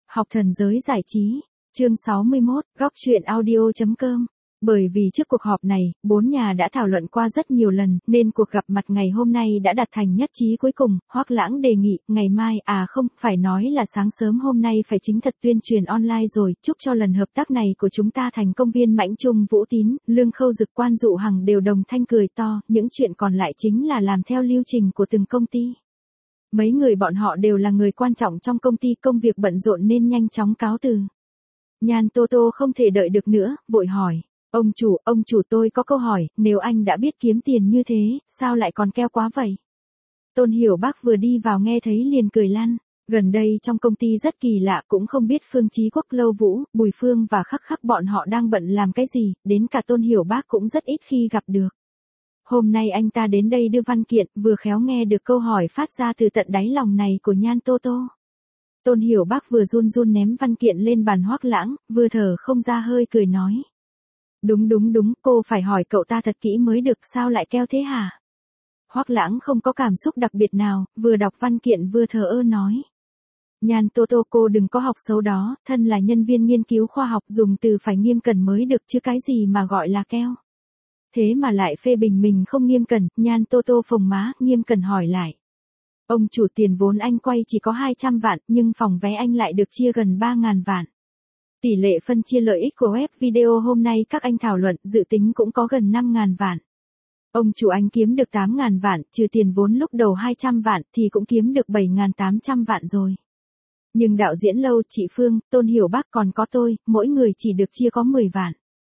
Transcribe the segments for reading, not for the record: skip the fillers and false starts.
Học thần giới giải trí, chương 61, góc truyện audio.com. Bởi vì trước cuộc họp này, bốn nhà đã thảo luận qua rất nhiều lần, nên cuộc gặp mặt ngày hôm nay đã đạt thành nhất trí cuối cùng. Hoắc Lãng đề nghị, ngày mai, phải nói là sáng sớm hôm nay phải chính thật tuyên truyền online rồi, chúc cho lần hợp tác này của chúng ta thành công. Viên Mãnh Trung, Vũ Tín, Lương Khâu Dực, Quan Dụ Hằng đều đồng thanh cười to, những chuyện còn lại chính là làm theo lưu trình của từng công ty. Mấy người bọn họ đều là người quan trọng trong công ty, công việc bận rộn nên nhanh chóng cáo từ. Nhan Tô Tô không thể đợi được nữa, vội hỏi. Ông chủ tôi có câu hỏi, nếu anh đã biết kiếm tiền như thế, sao lại còn keo quá vậy? Tôn Hiểu Bác vừa đi vào nghe thấy liền cười lăn. Gần đây trong công ty rất kỳ lạ, cũng không biết Phương Chí Quốc, Lâu Vũ, Bùi Phương và Khắc bọn họ đang bận làm cái gì, đến cả Tôn Hiểu Bác cũng rất ít khi gặp được. Hôm nay anh ta đến đây đưa văn kiện, vừa khéo nghe được câu hỏi phát ra từ tận đáy lòng này của Nhan Tô Tô. Tôn Hiểu Bác vừa run run ném văn kiện lên bàn Hoắc Lãng, vừa thở không ra hơi cười nói. Đúng, cô phải hỏi cậu ta thật kỹ mới được, sao lại keo thế hả? Hoắc Lãng không có cảm xúc đặc biệt nào, vừa đọc văn kiện vừa thờ ơ nói. Nhan Tô Tô, cô đừng có học xấu đó, thân là nhân viên nghiên cứu khoa học dùng từ phải nghiêm cẩn mới được chứ cái gì mà gọi là keo. Thế mà lại phê bình mình không nghiêm cẩn. Nhan Tô Tô phồng má, nghiêm cẩn hỏi lại. Ông chủ, tiền vốn anh quay chỉ có 200 vạn, nhưng phòng vé anh lại được chia gần 3.000 vạn. Tỷ lệ phân chia lợi ích của web video hôm nay các anh thảo luận dự tính cũng có gần 5.000 vạn. Ông chủ, anh kiếm được 8.000 vạn, trừ tiền vốn lúc đầu 200 vạn thì cũng kiếm được 7.800 vạn rồi. Nhưng đạo diễn Lâu, chị Phương, Tôn Hiểu Bác còn có tôi, mỗi người chỉ được chia có 10 vạn.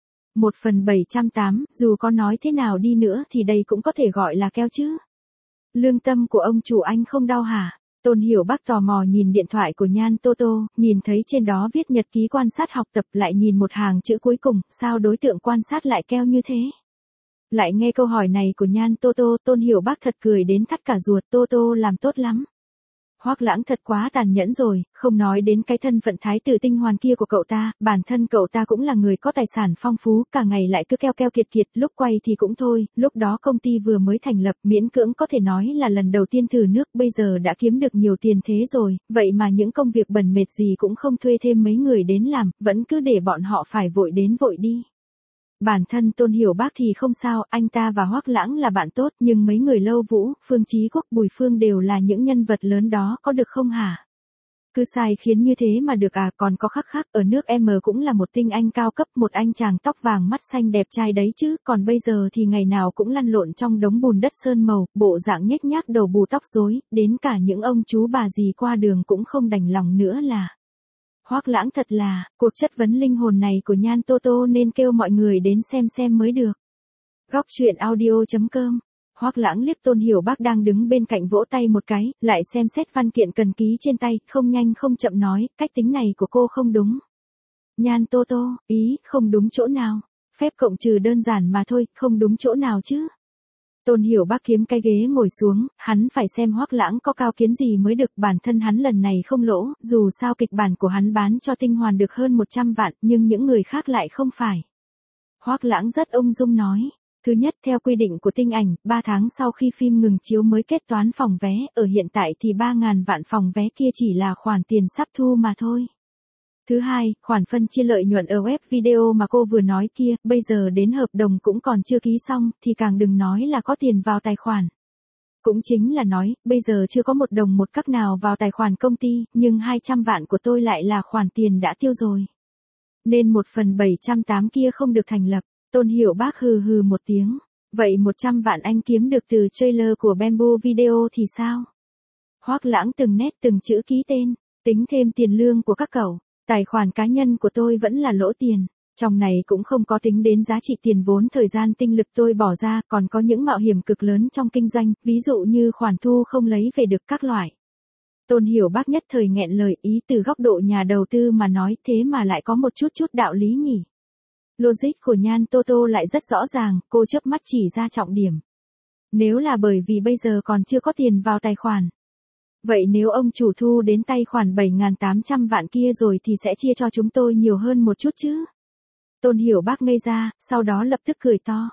1/708, dù có nói thế nào đi nữa thì đây cũng có thể gọi là keo chứ. Lương tâm của ông chủ anh không đau hả? Tôn Hiểu Bác tò mò nhìn điện thoại của Nhan Tô Tô, nhìn thấy trên đó viết nhật ký quan sát học tập, lại nhìn một hàng chữ cuối cùng, sao đối tượng quan sát lại keo như thế? Lại nghe câu hỏi này của Nhan Tô Tô, Tôn Hiểu Bác thật cười đến thắt cả ruột. Tô Tô làm tốt lắm. Hoắc Lãng thật quá tàn nhẫn rồi, không nói đến cái thân phận thái tử tinh hoàn kia của cậu ta, bản thân cậu ta cũng là người có tài sản phong phú, cả ngày lại cứ keo kiệt, lúc quay thì cũng thôi, lúc đó công ty vừa mới thành lập, miễn cưỡng có thể nói là lần đầu tiên thử nước, bây giờ đã kiếm được nhiều tiền thế rồi, vậy mà những công việc bẩn mệt gì cũng không thuê thêm mấy người đến làm, vẫn cứ để bọn họ phải vội đến vội đi. Bản thân Tôn Hiểu Bác thì không sao, anh ta và Hoắc Lãng là bạn tốt, nhưng mấy người Lâu Vũ, Phương Chí Quốc, Bùi Phương đều là những nhân vật lớn đó, có được không hả? Cứ sai khiến như thế mà được à? Còn có Khắc ở nước M cũng là một tinh anh cao cấp, một anh chàng tóc vàng mắt xanh đẹp trai đấy chứ, còn bây giờ thì ngày nào cũng lăn lộn trong đống bùn đất sơn màu, bộ dạng nhếch nhác đầu bù tóc rối, đến cả những ông chú bà dì qua đường cũng không đành lòng nữa là. Hoắc Lãng thật là, cuộc chất vấn linh hồn này của Nhan Tô Tô nên kêu mọi người đến xem mới được. Góc truyện audio.com. Hoắc Lãng liếc Tôn Hiểu Bác đang đứng bên cạnh vỗ tay một cái, lại xem xét văn kiện cần ký trên tay, không nhanh không chậm nói, cách tính này của cô không đúng. Nhan Tô Tô, ý, không đúng chỗ nào? Phép cộng trừ đơn giản mà thôi, không đúng chỗ nào chứ? Tôn Hiểu Bác kiếm cái ghế ngồi xuống, hắn phải xem Hoắc Lãng có cao kiến gì mới được, bản thân hắn lần này không lỗ, dù sao kịch bản của hắn bán cho tinh hoàn được hơn 100 vạn, nhưng những người khác lại không phải. Hoắc Lãng rất ung dung nói, thứ nhất theo quy định của tinh ảnh, 3 tháng sau khi phim ngừng chiếu mới kết toán phòng vé, ở hiện tại thì 3.000 vạn phòng vé kia chỉ là khoản tiền sắp thu mà thôi. Thứ hai, khoản phân chia lợi nhuận ở web video mà cô vừa nói kia, bây giờ đến hợp đồng cũng còn chưa ký xong, thì càng đừng nói là có tiền vào tài khoản. Cũng chính là nói, bây giờ chưa có một đồng một cắc nào vào tài khoản công ty, nhưng 200 vạn của tôi lại là khoản tiền đã tiêu rồi. Nên 1/708 kia không được thành lập. Tôn Hiểu Bác hừ một tiếng. Vậy 100 vạn anh kiếm được từ trailer của Bamboo Video thì sao? Hoắc Lãng từng nét từng chữ ký tên, tính thêm tiền lương của các cậu. Tài khoản cá nhân của tôi vẫn là lỗ tiền, trong này cũng không có tính đến giá trị tiền vốn thời gian tinh lực tôi bỏ ra, còn có những mạo hiểm cực lớn trong kinh doanh, ví dụ như khoản thu không lấy về được các loại. Tôn Hiểu Bác nhất thời nghẹn lời, ý từ góc độ nhà đầu tư mà nói, thế mà lại có một chút đạo lý nhỉ. Logic của Nhan Tô Tô lại rất rõ ràng, cô chớp mắt chỉ ra trọng điểm. Nếu là bởi vì bây giờ còn chưa có tiền vào tài khoản. Vậy nếu ông chủ thu đến tay khoản 7.800 vạn kia rồi thì sẽ chia cho chúng tôi nhiều hơn một chút chứ? Tôn Hiểu Bác ngây ra, sau đó lập tức cười to.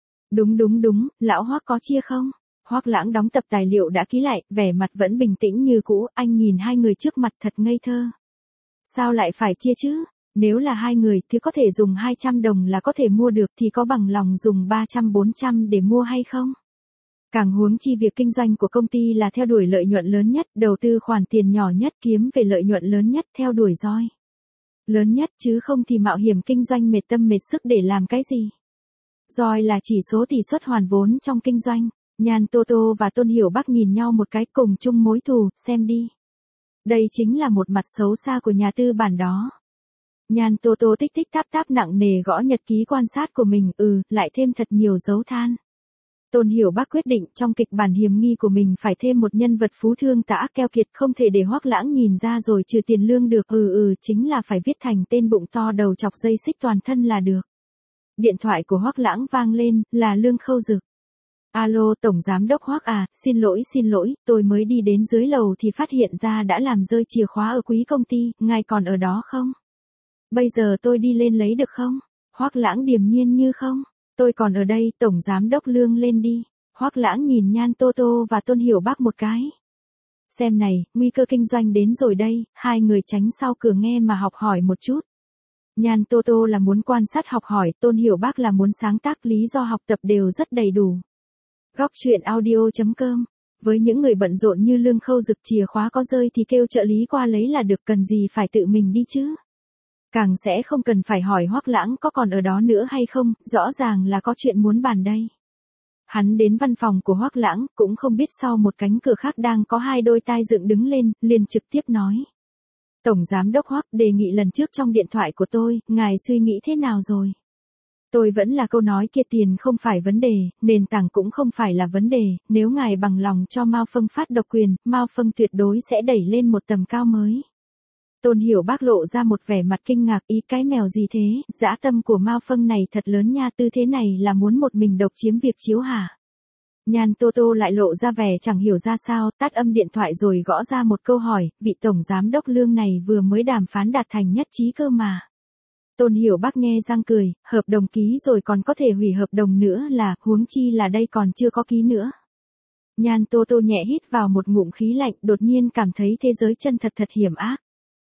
Đúng, lão Hoắc có chia không? Hoắc Lãng đóng tập tài liệu đã ký lại, vẻ mặt vẫn bình tĩnh như cũ, anh nhìn hai người trước mặt thật ngây thơ. Sao lại phải chia chứ? Nếu là hai người thì có thể dùng 200 đồng là có thể mua được thì có bằng lòng dùng 300-400 để mua hay không? Càng huống chi việc kinh doanh của công ty là theo đuổi lợi nhuận lớn nhất, đầu tư khoản tiền nhỏ nhất kiếm về lợi nhuận lớn nhất, theo đuổi ROI lớn nhất, chứ không thì mạo hiểm kinh doanh mệt tâm mệt sức để làm cái gì. ROI là chỉ số tỷ suất hoàn vốn trong kinh doanh. Nhan Tô Tô và Tôn Hiểu Bắc nhìn nhau một cái, cùng chung mối thù, xem đi. Đây chính là một mặt xấu xa của nhà tư bản đó. Nhan Tô Tô tích tích táp táp nặng nề gõ nhật ký quan sát của mình, lại thêm thật nhiều dấu than. Tôn Hiểu Bắc quyết định trong kịch bản hiểm nghi của mình phải thêm một nhân vật phú thương tã keo kiệt, không thể để Hoắc Lãng nhìn ra rồi trừ tiền lương được, chính là phải viết thành tên bụng to đầu chọc dây xích toàn thân là được. Điện thoại của Hoắc Lãng vang lên, là Lương Khâu Dực. Alo, Tổng Giám đốc Hoắc à, xin lỗi, tôi mới đi đến dưới lầu thì phát hiện ra đã làm rơi chìa khóa ở quý công ty, ngài còn ở đó không? Bây giờ tôi đi lên lấy được không? Hoắc Lãng điềm nhiên như không. Tôi còn ở đây, Tổng Giám đốc Lương lên đi. Hoắc Lãng nhìn Nhan Tô Tô và Tôn Hiểu Bắc một cái. Xem này, nguy cơ kinh doanh đến rồi đây, hai người tránh sau cửa nghe mà học hỏi một chút. Nhan Tô Tô là muốn quan sát học hỏi, Tôn Hiểu Bắc là muốn sáng tác, lý do học tập đều rất đầy đủ. Góc truyện audio.com. Với những người bận rộn như Lương Khâu Dực, chìa khóa có rơi thì kêu trợ lý qua lấy là được, cần gì phải tự mình đi chứ. Càng sẽ không cần phải hỏi Hoắc Lãng có còn ở đó nữa hay không, rõ ràng là có chuyện muốn bàn đây. Hắn đến văn phòng của Hoắc Lãng, cũng không biết sau một cánh cửa khác đang có hai đôi tai dựng đứng lên, liền trực tiếp nói. Tổng Giám đốc Hoắc, đề nghị lần trước trong điện thoại của tôi, ngài suy nghĩ thế nào rồi? Tôi vẫn là câu nói kia, tiền không phải vấn đề, nền tảng cũng không phải là vấn đề, nếu ngài bằng lòng cho Mao Phâng phát độc quyền, Mao Phâng tuyệt đối sẽ đẩy lên một tầm cao mới. Tôn Hiểu Bắc lộ ra một vẻ mặt kinh ngạc, ý cái mèo gì thế, dã tâm của Mao Phâng này thật lớn nha, tư thế này là muốn một mình độc chiếm việc chiếu hả? Nhan Tô Tô lại lộ ra vẻ chẳng hiểu ra sao, tắt âm điện thoại rồi gõ ra một câu hỏi, vị Tổng Giám đốc Lương này vừa mới đàm phán đạt thành nhất trí cơ mà. Tôn Hiểu Bắc nghe răng cười, hợp đồng ký rồi còn có thể hủy hợp đồng nữa là, huống chi là đây còn chưa có ký nữa. Nhan Tô Tô nhẹ hít vào một ngụm khí lạnh, đột nhiên cảm thấy thế giới chân thật hiểm ác.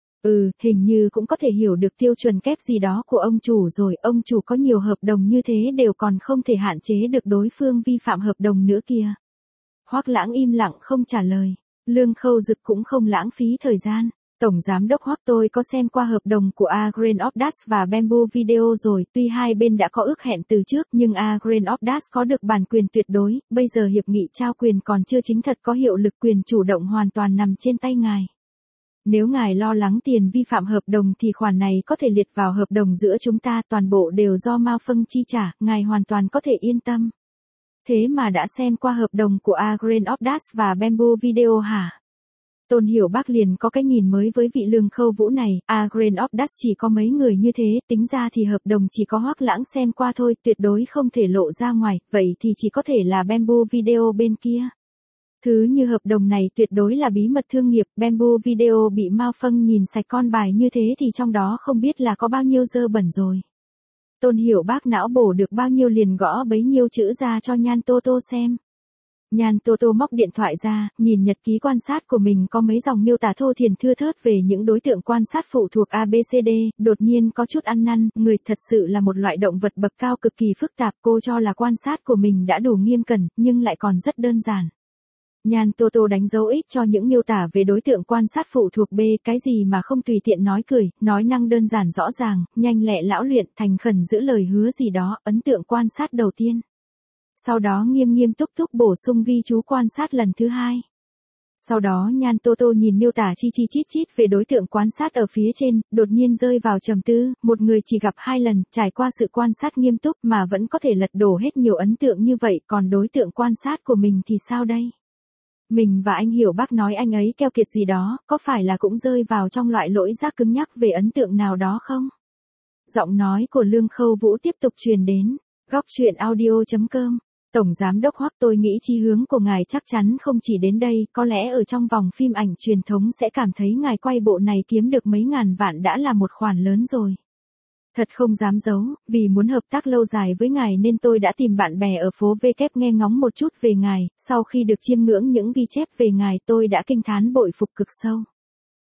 Hình như cũng có thể hiểu được tiêu chuẩn kép gì đó của ông chủ rồi, ông chủ có nhiều hợp đồng như thế đều còn không thể hạn chế được đối phương vi phạm hợp đồng nữa kìa. Hoắc Lãng im lặng không trả lời, Lương Khâu Dực cũng không lãng phí thời gian. Tổng Giám đốc Hoắc, tôi có xem qua hợp đồng của A Grain of Dust và Bamboo Video rồi, tuy hai bên đã có ước hẹn từ trước nhưng A Grain of Dust có được bản quyền tuyệt đối, bây giờ hiệp nghị trao quyền còn chưa chính thật có hiệu lực, quyền chủ động hoàn toàn nằm trên tay ngài. Nếu ngài lo lắng tiền vi phạm hợp đồng thì khoản này có thể liệt vào hợp đồng giữa chúng ta, toàn bộ đều do Mao Phâng chi trả, ngài hoàn toàn có thể yên tâm. Thế mà đã xem qua hợp đồng của A Grain of Dust và Bamboo Video hả? Tôn Hiểu Bắc liền có cái nhìn mới với vị Lương Khâu Vũ này, A Grain of Dust chỉ có mấy người như thế, tính ra thì hợp đồng chỉ có Hoắc Lãng xem qua thôi, tuyệt đối không thể lộ ra ngoài, vậy thì chỉ có thể là Bamboo Video bên kia. Thứ như hợp đồng này tuyệt đối là bí mật thương nghiệp, Bamboo Video bị Mao Phâng nhìn sạch con bài như thế thì trong đó không biết là có bao nhiêu dơ bẩn rồi. Tôn Hiểu Bắc não bổ được bao nhiêu liền gõ bấy nhiêu chữ ra cho Nhan Tô Tô xem. Nhan Tô Tô móc điện thoại ra, nhìn nhật ký quan sát của mình có mấy dòng miêu tả thô thiển thưa thớt về những đối tượng quan sát phụ thuộc ABCD, đột nhiên có chút ăn năn, người thật sự là một loại động vật bậc cao cực kỳ phức tạp, cô cho là quan sát của mình đã đủ nghiêm cẩn, nhưng lại còn rất đơn giản. Nhan Tô Tô đánh dấu X cho những miêu tả về đối tượng quan sát phụ thuộc B, cái gì mà không tùy tiện nói cười, nói năng đơn giản rõ ràng, nhanh lẹ lão luyện, thành khẩn giữ lời hứa gì đó, ấn tượng quan sát đầu tiên. Sau đó nghiêm nghiêm túc túc bổ sung ghi chú quan sát lần thứ hai. Sau đó Nhan Tô Tô nhìn miêu tả chi chít chít về đối tượng quan sát ở phía trên, đột nhiên rơi vào trầm tư, một người chỉ gặp 2 lần, trải qua sự quan sát nghiêm túc mà vẫn có thể lật đổ hết nhiều ấn tượng như vậy, còn đối tượng quan sát của mình thì sao đây? Mình và anh Hiểu Bắc nói anh ấy keo kiệt gì đó, có phải là cũng rơi vào trong loại lỗi giác cứng nhắc về ấn tượng nào đó không? Giọng nói của Lương Khâu Vũ tiếp tục truyền đến, góc truyện audio.com. Tổng Giám đốc Hoắc, tôi nghĩ chí hướng của ngài chắc chắn không chỉ đến đây, có lẽ ở trong vòng phim ảnh truyền thống sẽ cảm thấy ngài quay bộ này kiếm được mấy ngàn vạn đã là một khoản lớn rồi. Thật không dám giấu, vì muốn hợp tác lâu dài với ngài nên tôi đã tìm bạn bè ở phố W nghe ngóng một chút về ngài, sau khi được chiêm ngưỡng những ghi chép về ngài tôi đã kinh thán bội phục cực sâu.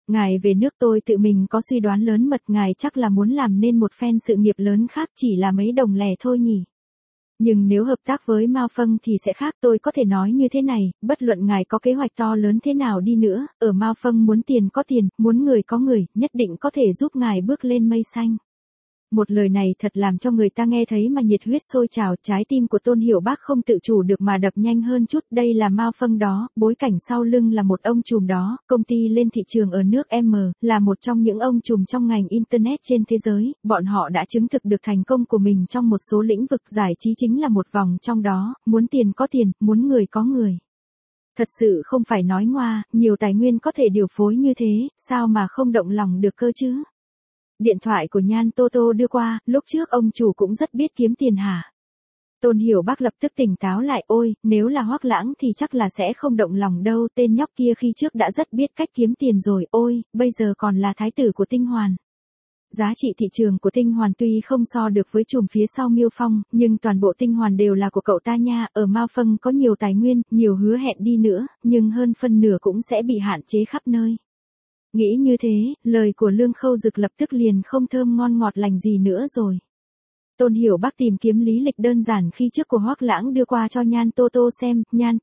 Ngài về nước tôi tự mình có suy đoán lớn mật, ngài chắc là muốn làm nên một phen sự nghiệp lớn khác, chỉ là mấy đồng lẻ thôi nhỉ. Nhưng nếu hợp tác với Mao Phâng thì sẽ khác, tôi có thể nói như thế này, bất luận ngài có kế hoạch to lớn thế nào đi nữa, ở Mao Phâng muốn tiền có tiền, muốn người có người, nhất định có thể giúp ngài bước lên mây xanh. Một lời này thật làm cho người ta nghe thấy mà nhiệt huyết sôi trào, trái tim của Tôn Hiểu Bác không tự chủ được mà đập nhanh hơn chút. Đây là Mao Phâng đó, bối cảnh sau lưng là một ông trùm đó, công ty lên thị trường ở nước M, là một trong những ông trùm trong ngành Internet trên thế giới, bọn họ đã chứng thực được thành công của mình trong một số lĩnh vực, giải trí chính là một vòng trong đó, muốn tiền có tiền, muốn người có người. Thật sự không phải nói ngoa, nhiều tài nguyên có thể điều phối như thế, sao mà không động lòng được cơ chứ? Điện thoại của Nhan Toto đưa qua, lúc trước ông chủ cũng rất biết kiếm tiền hả? Tôn Hiểu Bác lập tức tỉnh táo lại, ôi, nếu là Hoắc Lãng thì chắc là sẽ không động lòng đâu, tên nhóc kia khi trước đã rất biết cách kiếm tiền rồi, ôi, bây giờ còn là thái tử của Tinh Hoàn. Giá trị thị trường của Tinh Hoàn tuy không so được với chùm phía sau Miêu Phong, nhưng toàn bộ Tinh Hoàn đều là của cậu ta nha, ở Mao Phâng có nhiều tài nguyên, nhiều hứa hẹn đi nữa, nhưng hơn phân nửa cũng sẽ bị hạn chế khắp nơi. Nghĩ như thế, lời của Lương Khâu Dực lập tức liền không thơm ngon ngọt lành gì nữa rồi. Tôn Hiểu Bác tìm kiếm lý lịch đơn giản khi trước của Hoắc Lãng đưa qua cho Nhan Toto xem, Nhan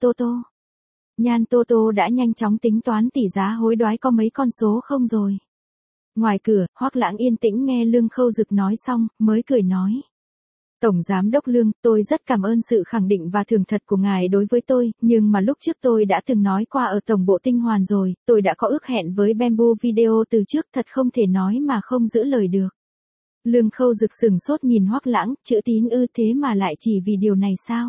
Toto đã nhanh chóng tính toán tỷ giá hối đoái có mấy con số không rồi. Ngoài cửa, Hoắc Lãng yên tĩnh nghe Lương Khâu Dực nói xong, mới cười nói. Tổng Giám đốc Lương, tôi rất cảm ơn sự khẳng định và thưởng thật của ngài đối với tôi, nhưng mà lúc trước tôi đã từng nói qua ở Tổng bộ Tinh Hoàn rồi, tôi đã có ước hẹn với Bamboo Video từ trước, thật không thể nói mà không giữ lời được. Lương Khâu Dực sừng sốt nhìn Hoắc Lãng, chữ tín ư, thế mà lại chỉ vì điều này sao?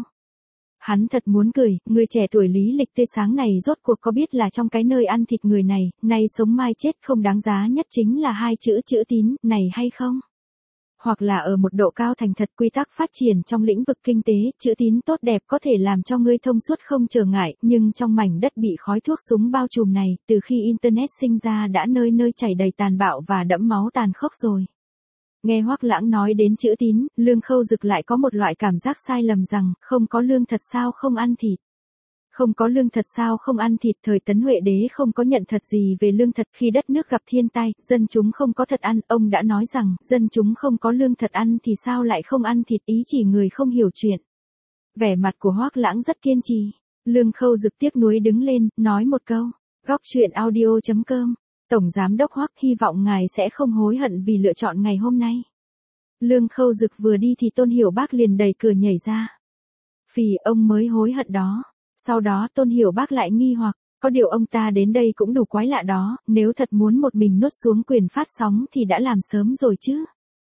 Hắn thật muốn cười, người trẻ tuổi lý lịch tươi sáng này rốt cuộc có biết là trong cái nơi ăn thịt người này, nay sống mai chết không đáng giá nhất chính là hai chữ chữ tín, này hay không? Hoặc là ở một độ cao thành thật quy tắc phát triển trong lĩnh vực kinh tế, chữ tín tốt đẹp có thể làm cho ngươi thông suốt không trở ngại, nhưng trong mảnh đất bị khói thuốc súng bao trùm này, từ khi Internet sinh ra đã nơi nơi chảy đầy tàn bạo và đẫm máu tàn khốc rồi. Nghe Hoắc Lãng nói đến chữ tín, Lương Khâu Dực lại có một loại cảm giác sai lầm rằng, không có lương thật sao không ăn thịt. Không có lương thật sao không ăn thịt, thời Tấn Huệ Đế không có nhận thật gì về lương thật, khi đất nước gặp thiên tai, dân chúng không có thật ăn, ông đã nói rằng, dân chúng không có lương thật ăn thì sao lại không ăn thịt, ý chỉ người không hiểu chuyện. Vẻ mặt của Hoắc Lãng rất kiên trì, Lương Khâu Dực tiếc nuối đứng lên, nói một câu, Góc Truyện Audio.com, Tổng Giám đốc Hoắc, hy vọng ngài sẽ không hối hận vì lựa chọn ngày hôm nay. Lương Khâu Dực vừa đi thì Tôn Hiểu Bác liền đẩy cửa nhảy ra. Phì, ông mới hối hận đó. Sau đó Tôn Hiểu Bác lại nghi hoặc, có điều ông ta đến đây cũng đủ quái lạ đó, nếu thật muốn một mình nuốt xuống quyền phát sóng thì đã làm sớm rồi chứ.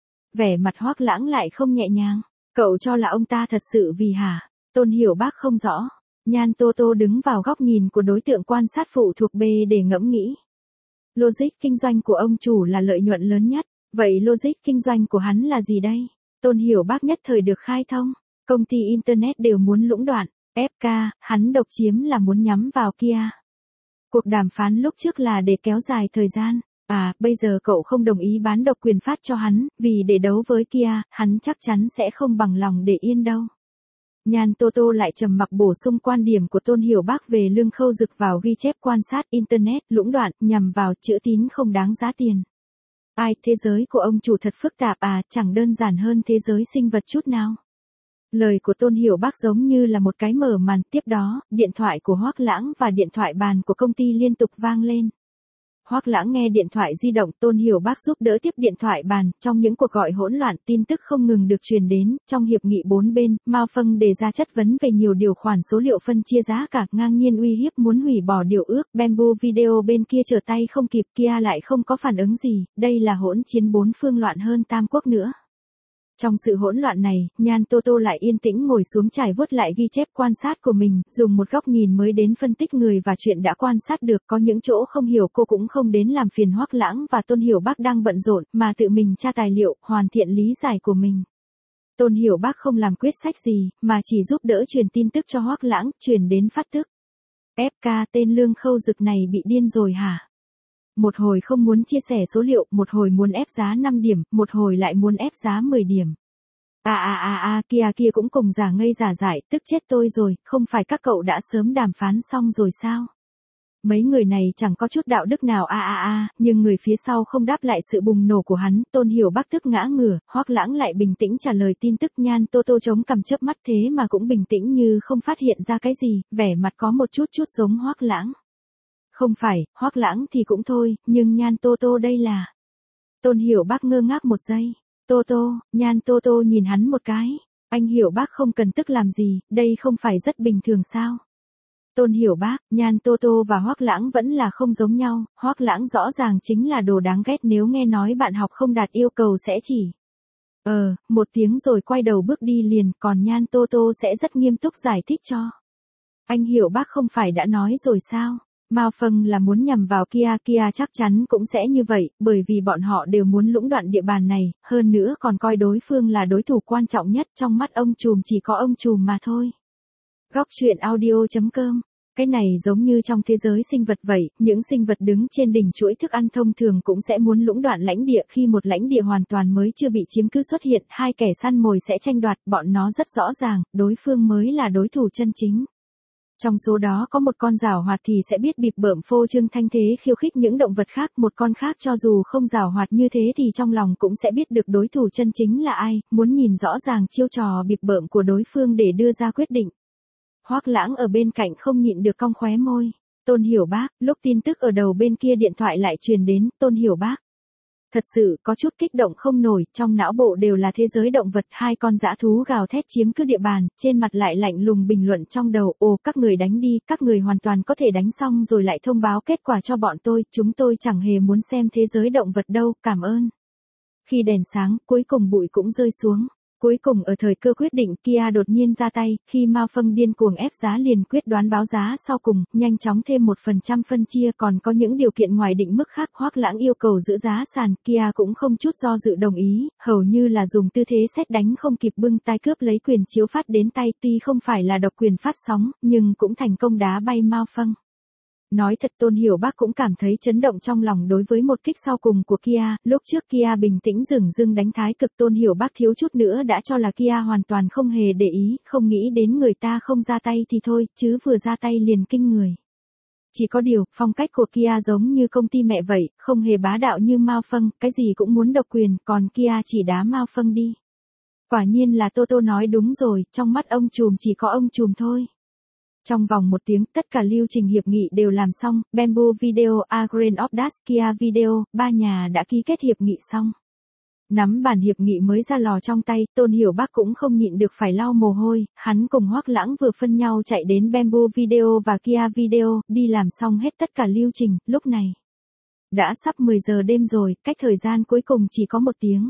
Vẻ mặt Hoắc Lãng lại không nhẹ nhàng, cậu cho là ông ta thật sự vì hả? Tôn Hiểu Bác không rõ. Nhan Toto đứng vào góc nhìn của đối tượng quan sát phụ thuộc B để ngẫm nghĩ. Logic kinh doanh của ông chủ là lợi nhuận lớn nhất, vậy logic kinh doanh của hắn là gì đây? Tôn Hiểu Bác nhất thời được khai thông, công ty Internet đều muốn lũng đoạn. FK, hắn độc chiếm là muốn nhắm vào Kia. Cuộc đàm phán lúc trước là để kéo dài thời gian. À, bây giờ cậu không đồng ý bán độc quyền phát cho hắn, vì để đấu với Kia, hắn chắc chắn sẽ không bằng lòng để yên đâu. Nhan Toto lại trầm mặc bổ sung quan điểm của Tôn Hiểu Bác về Lương Khâu Dực vào ghi chép quan sát Internet, lũng đoạn, nhằm vào chữ tín không đáng giá tiền. Ai, thế giới của ông chủ thật phức tạp à, chẳng đơn giản hơn thế giới sinh vật chút nào. Lời của Tôn Hiểu Bác giống như là một cái mở màn, tiếp đó, điện thoại của Hoắc Lãng và điện thoại bàn của công ty liên tục vang lên. Hoắc Lãng nghe điện thoại di động, Tôn Hiểu Bác giúp đỡ tiếp điện thoại bàn, trong những cuộc gọi hỗn loạn, tin tức không ngừng được truyền đến, trong hiệp nghị bốn bên, Mao Phâng đề ra chất vấn về nhiều điều khoản số liệu phân chia giá cả, ngang nhiên uy hiếp muốn hủy bỏ điều ước, Bamboo Video bên kia trở tay không kịp, Kia lại không có phản ứng gì, đây là hỗn chiến bốn phương loạn hơn tam quốc nữa. Trong sự hỗn loạn này, Nhan Toto lại yên tĩnh ngồi xuống trải vuốt lại ghi chép quan sát của mình, dùng một góc nhìn mới đến phân tích người và chuyện đã quan sát được, có những chỗ không hiểu cô cũng không đến làm phiền Hoắc Lãng và Tôn Hiểu Bác đang bận rộn, mà tự mình tra tài liệu, hoàn thiện lý giải của mình. Tôn Hiểu Bác không làm quyết sách gì, mà chỉ giúp đỡ truyền tin tức cho Hoắc Lãng, truyền đến phát tức. FK, tên Lương Khâu Dực này bị điên rồi hả? Một hồi không muốn chia sẻ số liệu, một hồi muốn ép giá 5 điểm, một hồi lại muốn ép giá 10 điểm. Kia cũng cùng giả ngây giả dại, tức chết tôi rồi, không phải các cậu đã sớm đàm phán xong rồi sao? Mấy người này chẳng có chút đạo đức nào nhưng người phía sau không đáp lại sự bùng nổ của hắn, Tôn Hiểu Bác tức ngã ngửa, Hoắc Lãng lại bình tĩnh trả lời tin tức. Nhan Tô Tô chống cằm chớp mắt thế mà cũng bình tĩnh như không phát hiện ra cái gì, vẻ mặt có một chút giống Hoắc Lãng. Không phải, Hoắc Lãng thì cũng thôi, nhưng Nhan Tô Tô đây là... Tôn Hiểu Bác ngơ ngác một giây. Tô Tô, Nhan Tô Tô nhìn hắn một cái. Anh Hiểu Bác không cần tức làm gì, đây không phải rất bình thường sao? Tôn Hiểu Bác, Nhan Tô Tô và Hoắc Lãng vẫn là không giống nhau, Hoắc Lãng rõ ràng chính là đồ đáng ghét, nếu nghe nói bạn học không đạt yêu cầu sẽ chỉ. Một tiếng rồi quay đầu bước đi liền, còn Nhan Tô Tô sẽ rất nghiêm túc giải thích cho. Anh Hiểu Bác không phải đã nói rồi sao? Mao Phâng là muốn nhằm vào Kia chắc chắn cũng sẽ như vậy, bởi vì bọn họ đều muốn lũng đoạn địa bàn này, hơn nữa còn coi đối phương là đối thủ quan trọng nhất, trong mắt ông trùm chỉ có ông trùm mà thôi. Góc truyện audio.com. Cái này giống như trong thế giới sinh vật vậy, những sinh vật đứng trên đỉnh chuỗi thức ăn thông thường cũng sẽ muốn lũng đoạn lãnh địa, khi một lãnh địa hoàn toàn mới chưa bị chiếm cứ xuất hiện, hai kẻ săn mồi sẽ tranh đoạt, bọn nó rất rõ ràng, đối phương mới là đối thủ chân chính. Trong số đó có một con giảo hoạt thì sẽ biết bịp bợm phô trương thanh thế khiêu khích những động vật khác, một con khác cho dù không giảo hoạt như thế thì trong lòng cũng sẽ biết được đối thủ chân chính là ai, muốn nhìn rõ ràng chiêu trò bịp bợm của đối phương để đưa ra quyết định. Hoắc Lãng ở bên cạnh không nhịn được cong khóe môi. Tôn Hiểu Bác, lúc tin tức ở đầu bên kia điện thoại lại truyền đến, Tôn Hiểu Bác. Thật sự có chút kích động không nổi, trong não bộ đều là thế giới động vật, hai con dã thú gào thét chiếm cứ địa bàn, trên mặt lại lạnh lùng bình luận trong đầu, các người đánh đi, các người hoàn toàn có thể đánh xong rồi lại thông báo kết quả cho bọn tôi, chúng tôi chẳng hề muốn xem thế giới động vật đâu, cảm ơn. Khi đèn sáng, cuối cùng bụi cũng rơi xuống. Cuối cùng ở thời cơ quyết định, Kia đột nhiên ra tay, khi Mao Phâng điên cuồng ép giá liền quyết đoán báo giá sau cùng, nhanh chóng thêm 1% phân chia, còn có những điều kiện ngoài định mức khác. Hoắc Lãng yêu cầu giữ giá sàn, Kia cũng không chút do dự đồng ý, hầu như là dùng tư thế sét đánh không kịp bưng tay cướp lấy quyền chiếu phát đến tay, tuy không phải là độc quyền phát sóng, nhưng cũng thành công đá bay Mao Phâng. Nói thật, Tôn Hiểu Bác cũng cảm thấy chấn động trong lòng đối với một kích sau cùng của Kia, lúc trước Kia bình tĩnh dửng dưng đánh thái cực, Tôn Hiểu Bác thiếu chút nữa đã cho là Kia hoàn toàn không hề để ý, không nghĩ đến người ta không ra tay thì thôi, chứ vừa ra tay liền kinh người. Chỉ có điều, phong cách của Kia giống như công ty mẹ vậy, không hề bá đạo như Mao Phâng, cái gì cũng muốn độc quyền, còn Kia chỉ đá Mao Phâng đi. Quả nhiên là Tô Tô nói đúng rồi, trong mắt ông trùm chỉ có ông trùm thôi. Trong vòng 1 tiếng, tất cả lưu trình hiệp nghị đều làm xong, Bamboo Video, Grain of Dust, Kia Video, ba nhà đã ký kết hiệp nghị xong. Nắm bản hiệp nghị mới ra lò trong tay, Tôn Hiểu Bác cũng không nhịn được phải lau mồ hôi, hắn cùng Hoắc Lãng vừa phân nhau chạy đến Bamboo Video và Kia Video, đi làm xong hết tất cả lưu trình, lúc này. Đã sắp 10 giờ đêm rồi, cách thời gian cuối cùng chỉ có 1 tiếng.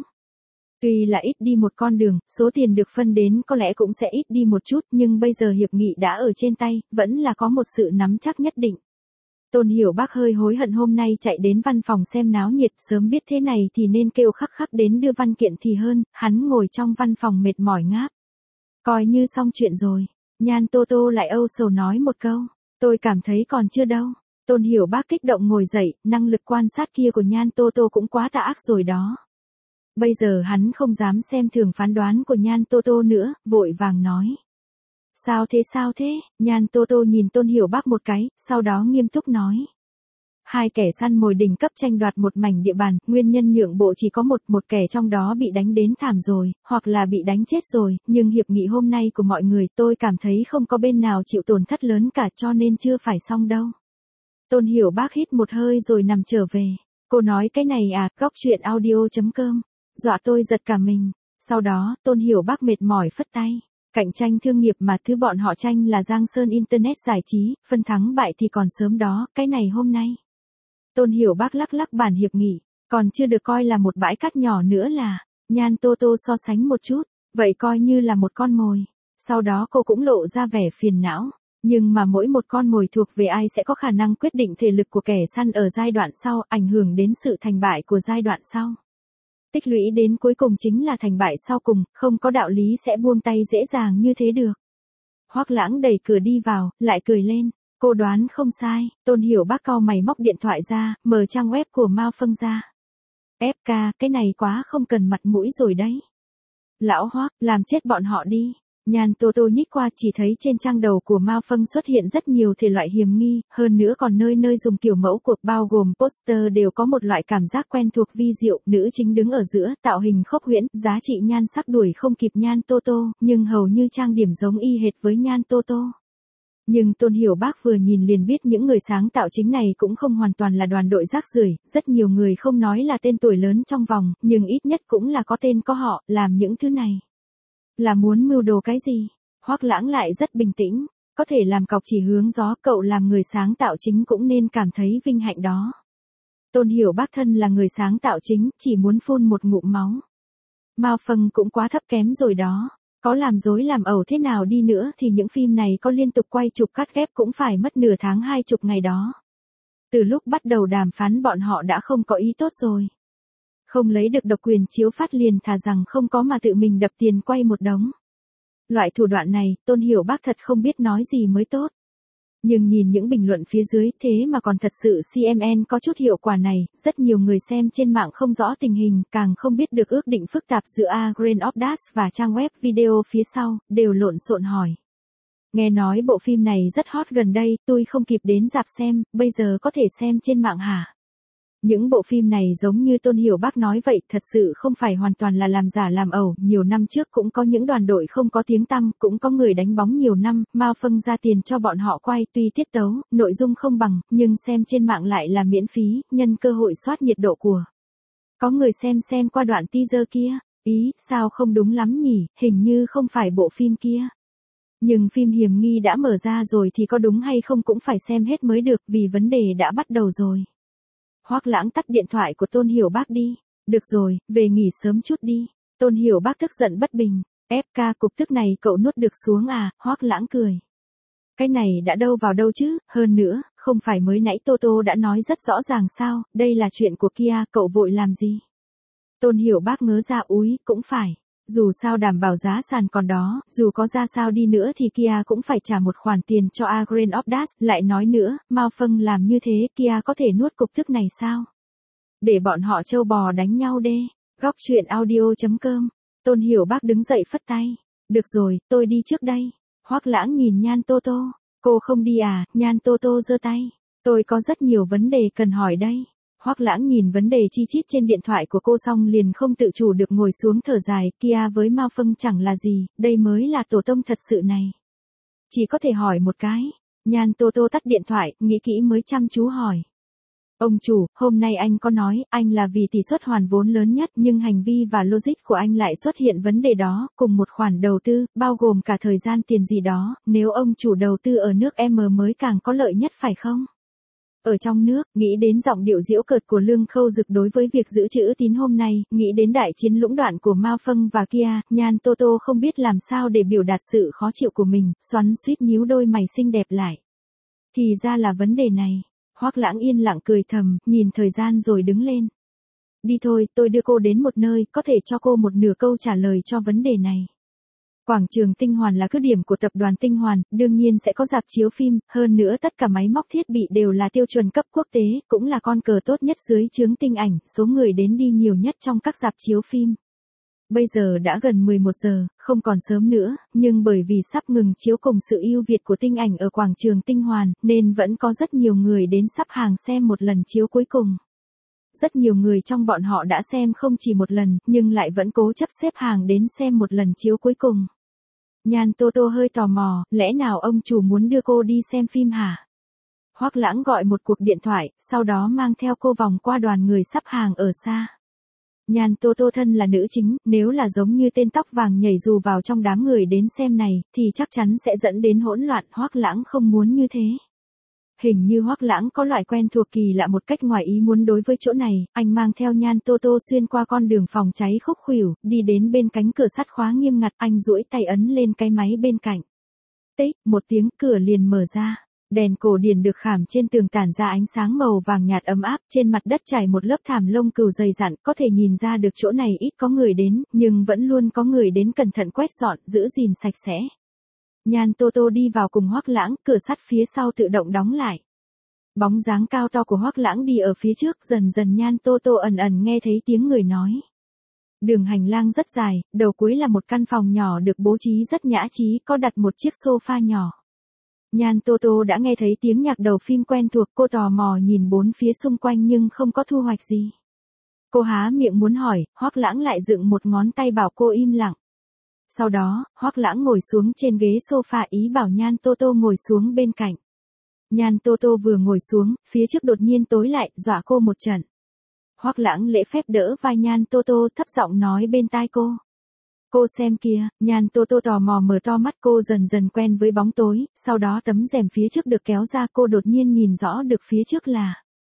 Tuy là ít đi một con đường, số tiền được phân đến có lẽ cũng sẽ ít đi một chút, nhưng bây giờ hiệp nghị đã ở trên tay, vẫn là có một sự nắm chắc nhất định. Tôn Hiểu Bác hơi hối hận hôm nay chạy đến văn phòng xem náo nhiệt, sớm biết thế này thì nên kêu khắc đến đưa văn kiện thì hơn, hắn ngồi trong văn phòng mệt mỏi ngáp. Coi như xong chuyện rồi, Nhan Tô Tô lại âu sầu nói một câu, tôi cảm thấy còn chưa đâu. Tôn Hiểu Bác kích động ngồi dậy, năng lực quan sát kia của Nhan Tô Tô cũng quá tà ác rồi đó. Bây giờ hắn không dám xem thường phán đoán của Nhan Tô Tô nữa, vội vàng nói. Sao thế, Nhan Tô Tô nhìn Tôn Hiểu Bác một cái, sau đó nghiêm túc nói. Hai kẻ săn mồi đỉnh cấp tranh đoạt một mảnh địa bàn, nguyên nhân nhượng bộ chỉ có một kẻ trong đó bị đánh đến thảm rồi, hoặc là bị đánh chết rồi, nhưng hiệp nghị hôm nay của mọi người tôi cảm thấy không có bên nào chịu tổn thất lớn cả cho nên chưa phải xong đâu. Tôn Hiểu Bác hít một hơi rồi nằm trở về. Cô nói cái này à, góc truyện audio.com. Dọa tôi giật cả mình. Sau đó, Tôn Hiểu Bác mệt mỏi phất tay. Cạnh tranh thương nghiệp mà thứ bọn họ tranh là Giang Sơn Internet giải trí, phân thắng bại thì còn sớm đó, cái này hôm nay. Tôn Hiểu Bác lắc bản hiệp nghị, còn chưa được coi là một bãi cát nhỏ nữa là, Nhan Tô Tô so sánh một chút, vậy coi như là một con mồi. Sau đó cô cũng lộ ra vẻ phiền não, nhưng mà mỗi một con mồi thuộc về ai sẽ có khả năng quyết định thể lực của kẻ săn ở giai đoạn sau, ảnh hưởng đến sự thành bại của giai đoạn sau. Tích lũy đến cuối cùng chính là thành bại sau cùng, không có đạo lý sẽ buông tay dễ dàng như thế được. Hoắc Lãng đẩy cửa đi vào, lại cười lên, cô đoán không sai, Tôn Hiểu Bác cau mày móc điện thoại ra, mở trang web của Mao Phâng ra. FK, cái này quá không cần mặt mũi rồi đấy. Lão Hoắc, làm chết bọn họ đi. Nhan Tô Tô nhích qua chỉ thấy trên trang đầu của Mao Phâng xuất hiện rất nhiều thể loại hiểm nghi, hơn nữa còn nơi nơi dùng kiểu mẫu cuộc bao gồm poster đều có một loại cảm giác quen thuộc vi diệu, nữ chính đứng ở giữa, tạo hình khốc huyễn, giá trị nhan sắc đuổi không kịp Nhan Tô Tô, nhưng hầu như trang điểm giống y hệt với Nhan Tô Tô. Nhưng Tôn Hiểu Bác vừa nhìn liền biết những người sáng tạo chính này cũng không hoàn toàn là đoàn đội rác rưởi, rất nhiều người không nói là tên tuổi lớn trong vòng, nhưng ít nhất cũng là có tên có họ, làm những thứ này. Là muốn mưu đồ cái gì? Hoắc Lãng lại rất bình tĩnh, có thể làm cọc chỉ hướng gió, cậu làm người sáng tạo chính cũng nên cảm thấy vinh hạnh đó. Tôn Hiểu Bác thân là người sáng tạo chính, chỉ muốn phun một ngụm máu. Mao Phâng cũng quá thấp kém rồi đó. Có làm dối làm ẩu thế nào đi nữa thì những phim này có liên tục quay chụp cắt ghép cũng phải mất nửa tháng 20 ngày đó. Từ lúc bắt đầu đàm phán bọn họ đã không có ý tốt rồi. Không lấy được độc quyền chiếu phát liền thà rằng không có mà tự mình đập tiền quay một đống. Loại thủ đoạn này, Tôn Hiểu Bác thật không biết nói gì mới tốt. Nhưng nhìn những bình luận phía dưới thế mà còn thật sự CMN có chút hiệu quả này, rất nhiều người xem trên mạng không rõ tình hình, càng không biết được ước định phức tạp giữa A Grain of Dust và trang web video phía sau, đều lộn xộn hỏi. Nghe nói bộ phim này rất hot gần đây, tôi không kịp đến rạp xem, bây giờ có thể xem trên mạng hả? Những bộ phim này giống như Tôn Hiểu Bác nói vậy, thật sự không phải hoàn toàn là làm giả làm ẩu, nhiều năm trước cũng có những đoàn đội không có tiếng tăm, cũng có người đánh bóng nhiều năm, Mao Phâng ra tiền cho bọn họ quay, tuy tiết tấu, nội dung không bằng, nhưng xem trên mạng lại là miễn phí, nhân cơ hội soát nhiệt độ của. Có người xem qua đoạn teaser kia, ý, sao không đúng lắm nhỉ, hình như không phải bộ phim kia. Nhưng phim hiểm nghi đã mở ra rồi thì có đúng hay không cũng phải xem hết mới được, vì vấn đề đã bắt đầu rồi. Hoắc Lãng tắt điện thoại của Tôn Hiểu Bác đi. Được rồi, về nghỉ sớm chút đi. Tôn Hiểu Bác tức giận bất bình. FK cục tức này cậu nuốt được xuống à? Hoắc Lãng cười. Cái này đã đâu vào đâu chứ, hơn nữa, không phải mới nãy Tô Tô đã nói rất rõ ràng sao, đây là chuyện của Kia, cậu vội làm gì? Tôn Hiểu Bác ngớ ra úi, cũng phải. Dù sao đảm bảo giá sàn còn đó, dù có ra sao đi nữa thì Kia cũng phải trả một khoản tiền cho A Grain of Dust. Lại nói nữa, Mao Phâng làm như thế, Kia có thể nuốt cục tức này sao? Để bọn họ trâu bò đánh nhau đê. Góc truyện audio.com. Tôn Hiểu Bác đứng dậy phất tay. Được rồi, tôi đi trước đây. Hoắc Lãng nhìn Nhan Tô Tô. Cô không đi à? Nhan Tô Tô giơ tay. Tôi có rất nhiều vấn đề cần hỏi đây. Hoắc Lãng nhìn vấn đề chi chít trên điện thoại của cô xong liền không tự chủ được ngồi xuống thở dài, Kia với Mao Phâng chẳng là gì, đây mới là tổ tông thật sự này. Chỉ có thể hỏi một cái. Nhan Tô Tô tắt điện thoại, nghĩ kỹ mới chăm chú hỏi. Ông chủ, hôm nay anh có nói, anh là vì tỷ suất hoàn vốn lớn nhất nhưng hành vi và logic của anh lại xuất hiện vấn đề đó, cùng một khoản đầu tư, bao gồm cả thời gian tiền gì đó, nếu ông chủ đầu tư ở nước M mới càng có lợi nhất phải không? Ở trong nước, nghĩ đến giọng điệu giễu cợt của Lương Khâu Dực đối với việc giữ chữ tín hôm nay, nghĩ đến đại chiến lũng đoạn của Mao Phâng và Kia, Nhan Tô Tô không biết làm sao để biểu đạt sự khó chịu của mình, xoắn xuýt nhíu đôi mày xinh đẹp lại. Thì ra là vấn đề này. Hoắc Lãng yên lặng cười thầm, nhìn thời gian rồi đứng lên. Đi thôi, tôi đưa cô đến một nơi, có thể cho cô một nửa câu trả lời cho vấn đề này. Quảng trường Tinh Hoàn là cứ điểm của tập đoàn Tinh Hoàn, đương nhiên sẽ có rạp chiếu phim, hơn nữa tất cả máy móc thiết bị đều là tiêu chuẩn cấp quốc tế, cũng là con cờ tốt nhất dưới chướng Tinh Ảnh, số người đến đi nhiều nhất trong các rạp chiếu phim. Bây giờ đã gần 11 giờ, không còn sớm nữa, nhưng bởi vì sắp ngừng chiếu cùng sự ưu việt của Tinh Ảnh ở quảng trường Tinh Hoàn, nên vẫn có rất nhiều người đến sắp hàng xem một lần chiếu cuối cùng. Rất nhiều người trong bọn họ đã xem không chỉ một lần, nhưng lại vẫn cố chấp xếp hàng đến xem một lần chiếu cuối cùng. Nhan Tô Tô hơi tò mò, lẽ nào ông chủ muốn đưa cô đi xem phim hả? Hoắc Lãng gọi một cuộc điện thoại, sau đó mang theo cô vòng qua đoàn người sắp hàng ở xa. Nhan Tô Tô thân là nữ chính, nếu là giống như tên tóc vàng nhảy dù vào trong đám người đến xem này, thì chắc chắn sẽ dẫn đến hỗn loạn, Hoắc Lãng không muốn như thế. Hình như Hoắc Lãng có loại quen thuộc kỳ lạ một cách ngoài ý muốn đối với chỗ này, anh mang theo Nhan Tô Tô xuyên qua con đường phòng cháy khúc khuỷu, đi đến bên cánh cửa sắt khóa nghiêm ngặt, anh duỗi tay ấn lên cái máy bên cạnh. Tích, một tiếng, cửa liền mở ra. Đèn cổ điển được khảm trên tường tản ra ánh sáng màu vàng nhạt ấm áp, trên mặt đất trải một lớp thảm lông cừu dày dặn, có thể nhìn ra được chỗ này ít có người đến, nhưng vẫn luôn có người đến cẩn thận quét dọn, giữ gìn sạch sẽ. Nhan Tô Tô đi vào cùng Hoắc Lãng, cửa sắt phía sau tự động đóng lại. Bóng dáng cao to của Hoắc Lãng đi ở phía trước, dần dần Nhan Tô Tô ẩn ẩn nghe thấy tiếng người nói. Đường hành lang rất dài, đầu cuối là một căn phòng nhỏ được bố trí rất nhã trí, có đặt một chiếc sofa nhỏ. Nhan Tô Tô đã nghe thấy tiếng nhạc đầu phim quen thuộc, cô tò mò nhìn bốn phía xung quanh nhưng không có thu hoạch gì. Cô há miệng muốn hỏi, Hoắc Lãng lại dựng một ngón tay bảo cô im lặng. Sau đó, Hoắc Lãng ngồi xuống trên ghế sofa ý bảo Nhan Tô Tô ngồi xuống bên cạnh. Nhan Tô Tô vừa ngồi xuống, phía trước đột nhiên tối lại, dọa cô một trận. Hoắc Lãng lễ phép đỡ vai Nhan Tô Tô, thấp giọng nói bên tai cô. Cô xem kìa, Nhan Tô Tô tò mò mở to mắt, cô dần dần quen với bóng tối, sau đó tấm rèm phía trước được kéo ra, cô đột nhiên nhìn rõ được phía trước là.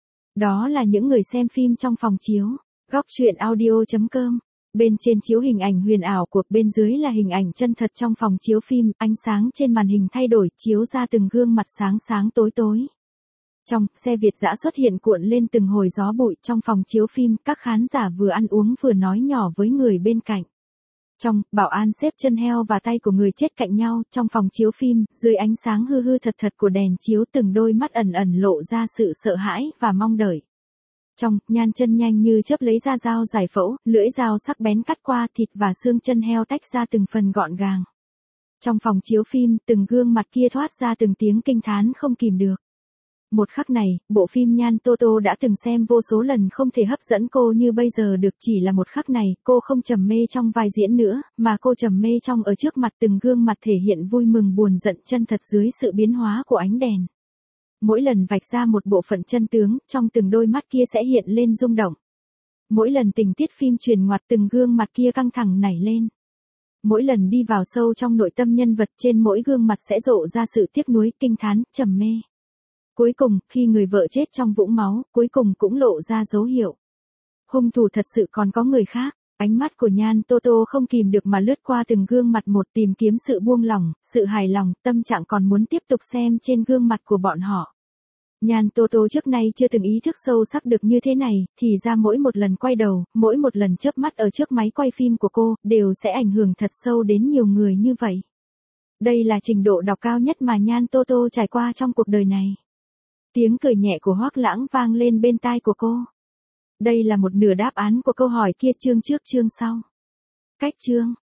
Đó là những người xem phim trong phòng chiếu. Góc truyện audio.com. Bên trên chiếu hình ảnh huyền ảo của, bên dưới là hình ảnh chân thật trong phòng chiếu phim, ánh sáng trên màn hình thay đổi, chiếu ra từng gương mặt sáng sáng tối tối. Trong, xe Việt dã xuất hiện cuộn lên từng hồi gió bụi, trong phòng chiếu phim, các khán giả vừa ăn uống vừa nói nhỏ với người bên cạnh. Trong, bảo an xếp chân heo và tay của người chết cạnh nhau, trong phòng chiếu phim, dưới ánh sáng hư hư thật thật của đèn chiếu, từng đôi mắt ẩn ẩn lộ ra sự sợ hãi và mong đợi. Trong, Nhan chân nhanh như chớp lấy ra dao giải phẫu, lưỡi dao sắc bén cắt qua thịt và xương chân heo tách ra từng phần gọn gàng. Trong phòng chiếu phim, từng gương mặt kia thoát ra từng tiếng kinh thán không kìm được. Một khắc này, bộ phim Nhan Tô Tô đã từng xem vô số lần không thể hấp dẫn cô như bây giờ được, chỉ là một khắc này, cô không trầm mê trong vai diễn nữa, mà cô trầm mê trong ở trước mặt từng gương mặt thể hiện vui mừng buồn giận chân thật dưới sự biến hóa của ánh đèn. Mỗi lần vạch ra một bộ phận chân tướng, trong từng đôi mắt kia sẽ hiện lên rung động. Mỗi lần tình tiết phim truyền ngoặt từng gương mặt kia căng thẳng nảy lên. Mỗi lần đi vào sâu trong nội tâm nhân vật, trên mỗi gương mặt sẽ rộ ra sự tiếc nuối, kinh thán, trầm mê. Cuối cùng, khi người vợ chết trong vũng máu, cuối cùng cũng lộ ra dấu hiệu. Hung thủ thật sự còn có người khác. Ánh mắt của Nhan Tô Tô không kìm được mà lướt qua từng gương mặt một, tìm kiếm sự buông lỏng, sự hài lòng, tâm trạng còn muốn tiếp tục xem trên gương mặt của bọn họ. Nhan Tô Tô trước nay chưa từng ý thức sâu sắc được như thế này, thì ra mỗi một lần quay đầu, mỗi một lần chớp mắt ở trước máy quay phim của cô, đều sẽ ảnh hưởng thật sâu đến nhiều người như vậy. Đây là trình độ đọc cao nhất mà Nhan Tô Tô trải qua trong cuộc đời này. Tiếng cười nhẹ của Hoắc Lãng vang lên bên tai của cô. Đây là một nửa đáp án của câu hỏi kia, chương trước chương sau. Cách chương.